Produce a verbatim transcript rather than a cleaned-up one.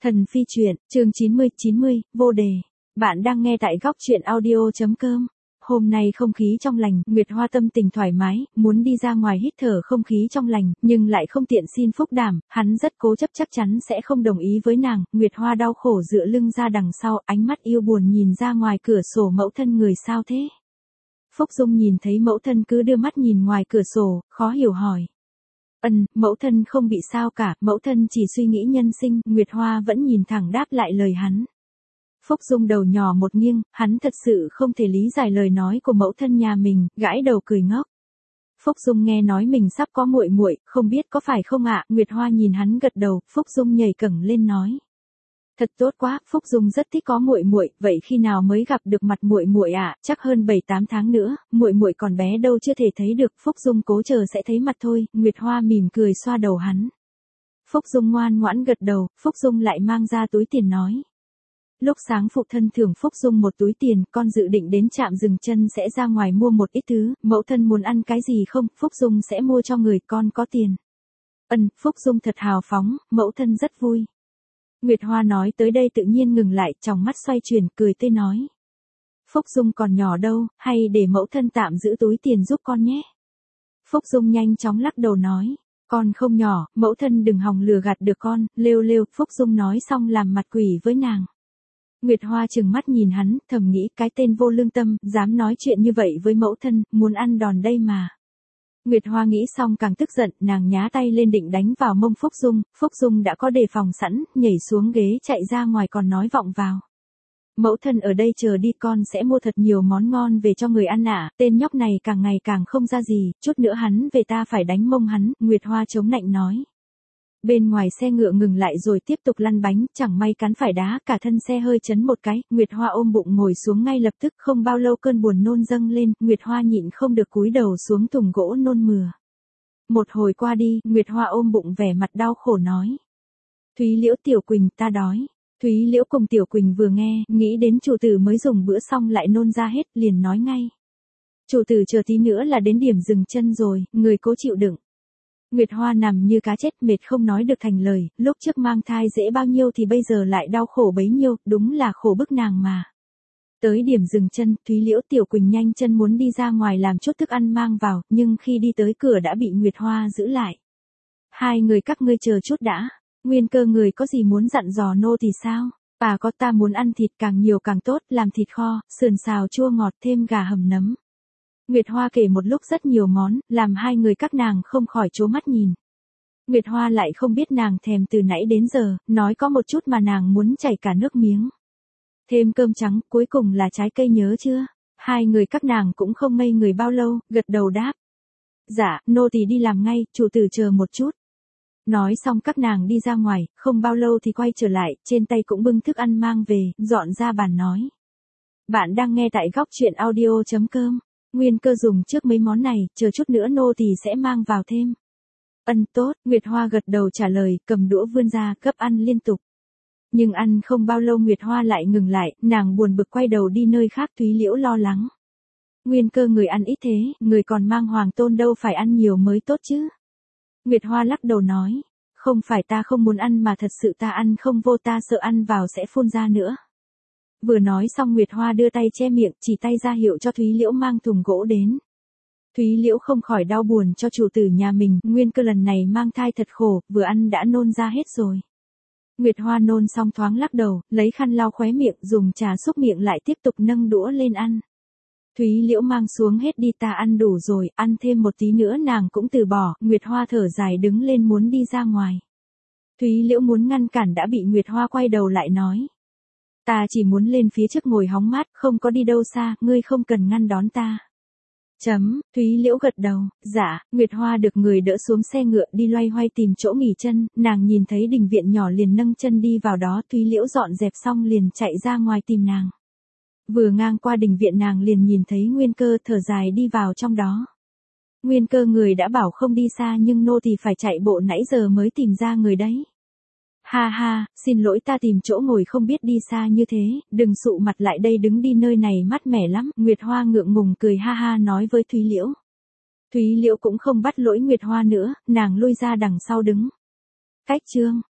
Thần phi truyện, chương chín mươi, chín mươi, vô đề. Bạn đang nghe tại góc truyện audio chấm com. Hôm nay không khí trong lành, Nguyệt Hoa tâm tình thoải mái, muốn đi ra ngoài hít thở không khí trong lành, nhưng lại không tiện xin Phúc Đảm, hắn rất cố chấp chắc chắn sẽ không đồng ý với nàng. Nguyệt Hoa đau khổ dựa lưng ra đằng sau, ánh mắt yêu buồn nhìn ra ngoài cửa sổ. Mẫu thân người sao thế? Phúc Dung nhìn thấy mẫu thân cứ đưa mắt nhìn ngoài cửa sổ, khó hiểu hỏi. Ân, mẫu thân không bị sao cả, mẫu thân chỉ suy nghĩ nhân sinh. Nguyệt Hoa vẫn nhìn thẳng đáp lại lời hắn. Phúc Dung đầu nhỏ một nghiêng, hắn thật sự không thể lý giải lời nói của mẫu thân nhà mình, gãi đầu cười ngốc. Phúc Dung nghe nói mình sắp có muội muội, không biết có phải không ạ? Nguyệt Hoa nhìn hắn gật đầu, Phúc Dung nhảy cẫng lên nói. Thật tốt quá, Phúc Dung rất thích có muội muội, vậy khi nào mới gặp được mặt muội muội ạ? Chắc hơn bảy tám tháng nữa, muội muội còn bé đâu chưa thể thấy được. Phúc Dung cố chờ sẽ thấy mặt thôi. Nguyệt Hoa mỉm cười xoa đầu hắn. Phúc Dung ngoan ngoãn gật đầu, Phúc Dung lại mang ra túi tiền nói. Lúc sáng phụ thân thưởng Phúc Dung một túi tiền, con dự định đến trạm dừng chân sẽ ra ngoài mua một ít thứ, mẫu thân muốn ăn cái gì không? Phúc Dung sẽ mua cho người, con có tiền. Ân, Phúc Dung thật hào phóng, mẫu thân rất vui. Nguyệt Hoa nói tới đây tự nhiên ngừng lại, tròng mắt xoay chuyển, cười tươi nói. Phúc Dung còn nhỏ đâu, hay để mẫu thân tạm giữ túi tiền giúp con nhé. Phúc Dung nhanh chóng lắc đầu nói. Con không nhỏ, mẫu thân đừng hòng lừa gạt được con, lêu lêu. Phúc Dung nói xong làm mặt quỷ với nàng. Nguyệt Hoa trừng mắt nhìn hắn, thầm nghĩ cái tên vô lương tâm, dám nói chuyện như vậy với mẫu thân, muốn ăn đòn đây mà. Nguyệt Hoa nghĩ xong càng tức giận, nàng nhá tay lên định đánh vào mông Phúc Dung, Phúc Dung đã có đề phòng sẵn, nhảy xuống ghế chạy ra ngoài còn nói vọng vào. Mẫu thân ở đây chờ đi, con sẽ mua thật nhiều món ngon về cho người ăn ạ. Tên nhóc này càng ngày càng không ra gì, chút nữa hắn về ta phải đánh mông hắn. Nguyệt Hoa chống nạnh nói. Bên ngoài xe ngựa ngừng lại rồi tiếp tục lăn bánh, chẳng may cắn phải đá, cả thân xe hơi chấn một cái. Nguyệt Hoa ôm bụng ngồi xuống ngay lập tức, không bao lâu cơn buồn nôn dâng lên, Nguyệt Hoa nhịn không được cúi đầu xuống thùng gỗ nôn mửa. Một hồi qua đi, Nguyệt Hoa ôm bụng vẻ mặt đau khổ nói. Thúy Liễu Tiểu Quỳnh, ta đói. Thúy Liễu cùng Tiểu Quỳnh vừa nghe, nghĩ đến chủ tử mới dùng bữa xong lại nôn ra hết, liền nói ngay. Chủ tử chờ tí nữa là đến điểm dừng chân rồi, người cố chịu đựng. Nguyệt Hoa nằm như cá chết, mệt không nói được thành lời, lúc trước mang thai dễ bao nhiêu thì bây giờ lại đau khổ bấy nhiêu, đúng là khổ bức nàng mà. Tới điểm dừng chân, Thúy Liễu Tiểu Quỳnh nhanh chân muốn đi ra ngoài làm chút thức ăn mang vào, nhưng khi đi tới cửa đã bị Nguyệt Hoa giữ lại. Hai người các ngươi chờ chút đã, Nguyên Cơ người có gì muốn dặn dò nô thì sao? Bà có ta muốn ăn thịt càng nhiều càng tốt, làm thịt kho, sườn xào chua ngọt thêm gà hầm nấm. Nguyệt Hoa kể một lúc rất nhiều món, làm hai người các nàng không khỏi trố mắt nhìn. Nguyệt Hoa lại không biết nàng thèm từ nãy đến giờ, nói có một chút mà nàng muốn chảy cả nước miếng. Thêm cơm trắng, cuối cùng là trái cây nhớ chưa? Hai người các nàng cũng không ngây người bao lâu, gật đầu đáp. Dạ, nô tỳ đi làm ngay, chủ tử chờ một chút. Nói xong các nàng đi ra ngoài, không bao lâu thì quay trở lại, trên tay cũng bưng thức ăn mang về, dọn ra bàn nói. Bạn đang nghe tại góc truyện audio chấm com. Nguyên Cơ dùng trước mấy món này, chờ chút nữa nô tỳ sẽ mang vào thêm. Ân tốt, Nguyệt Hoa gật đầu trả lời, cầm đũa vươn ra, gấp ăn liên tục. Nhưng ăn không bao lâu Nguyệt Hoa lại ngừng lại, nàng buồn bực quay đầu đi nơi khác. Thúy Liễu lo lắng. Nguyên Cơ người ăn ít thế, người còn mang hoàng tôn đâu phải ăn nhiều mới tốt chứ. Nguyệt Hoa lắc đầu nói, không phải ta không muốn ăn mà thật sự ta ăn không vô, ta sợ ăn vào sẽ phun ra nữa. Vừa nói xong Nguyệt Hoa đưa tay che miệng, chỉ tay ra hiệu cho Thúy Liễu mang thùng gỗ đến. Thúy Liễu không khỏi đau buồn cho chủ tử nhà mình, Nguyên Cơ lần này mang thai thật khổ, vừa ăn đã nôn ra hết rồi. Nguyệt Hoa nôn xong thoáng lắc đầu, lấy khăn lau khóe miệng, dùng trà xúc miệng lại tiếp tục nâng đũa lên ăn. Thúy Liễu mang xuống hết đi, ta ăn đủ rồi, ăn thêm một tí nữa nàng cũng từ bỏ. Nguyệt Hoa thở dài đứng lên muốn đi ra ngoài. Thúy Liễu muốn ngăn cản đã bị Nguyệt Hoa quay đầu lại nói. Ta chỉ muốn lên phía trước ngồi hóng mát, không có đi đâu xa, ngươi không cần ngăn đón ta. Chấm, Thúy Liễu gật đầu, dạ. Nguyệt Hoa được người đỡ xuống xe ngựa đi loay hoay tìm chỗ nghỉ chân, nàng nhìn thấy đình viện nhỏ liền nâng chân đi vào đó. Thúy Liễu dọn dẹp xong liền chạy ra ngoài tìm nàng. Vừa ngang qua đình viện nàng liền nhìn thấy Nguyên Cơ thở dài đi vào trong đó. Nguyên Cơ người đã bảo không đi xa nhưng nô thì phải chạy bộ nãy giờ mới tìm ra người đấy. Ha ha, xin lỗi ta tìm chỗ ngồi không biết đi xa như thế, đừng sụ mặt lại đây đứng đi nơi này mát mẻ lắm. Nguyệt Hoa ngượng ngùng cười ha ha nói với Thúy Liễu. Thúy Liễu cũng không bắt lỗi Nguyệt Hoa nữa, nàng lui ra đằng sau đứng. Cách chương.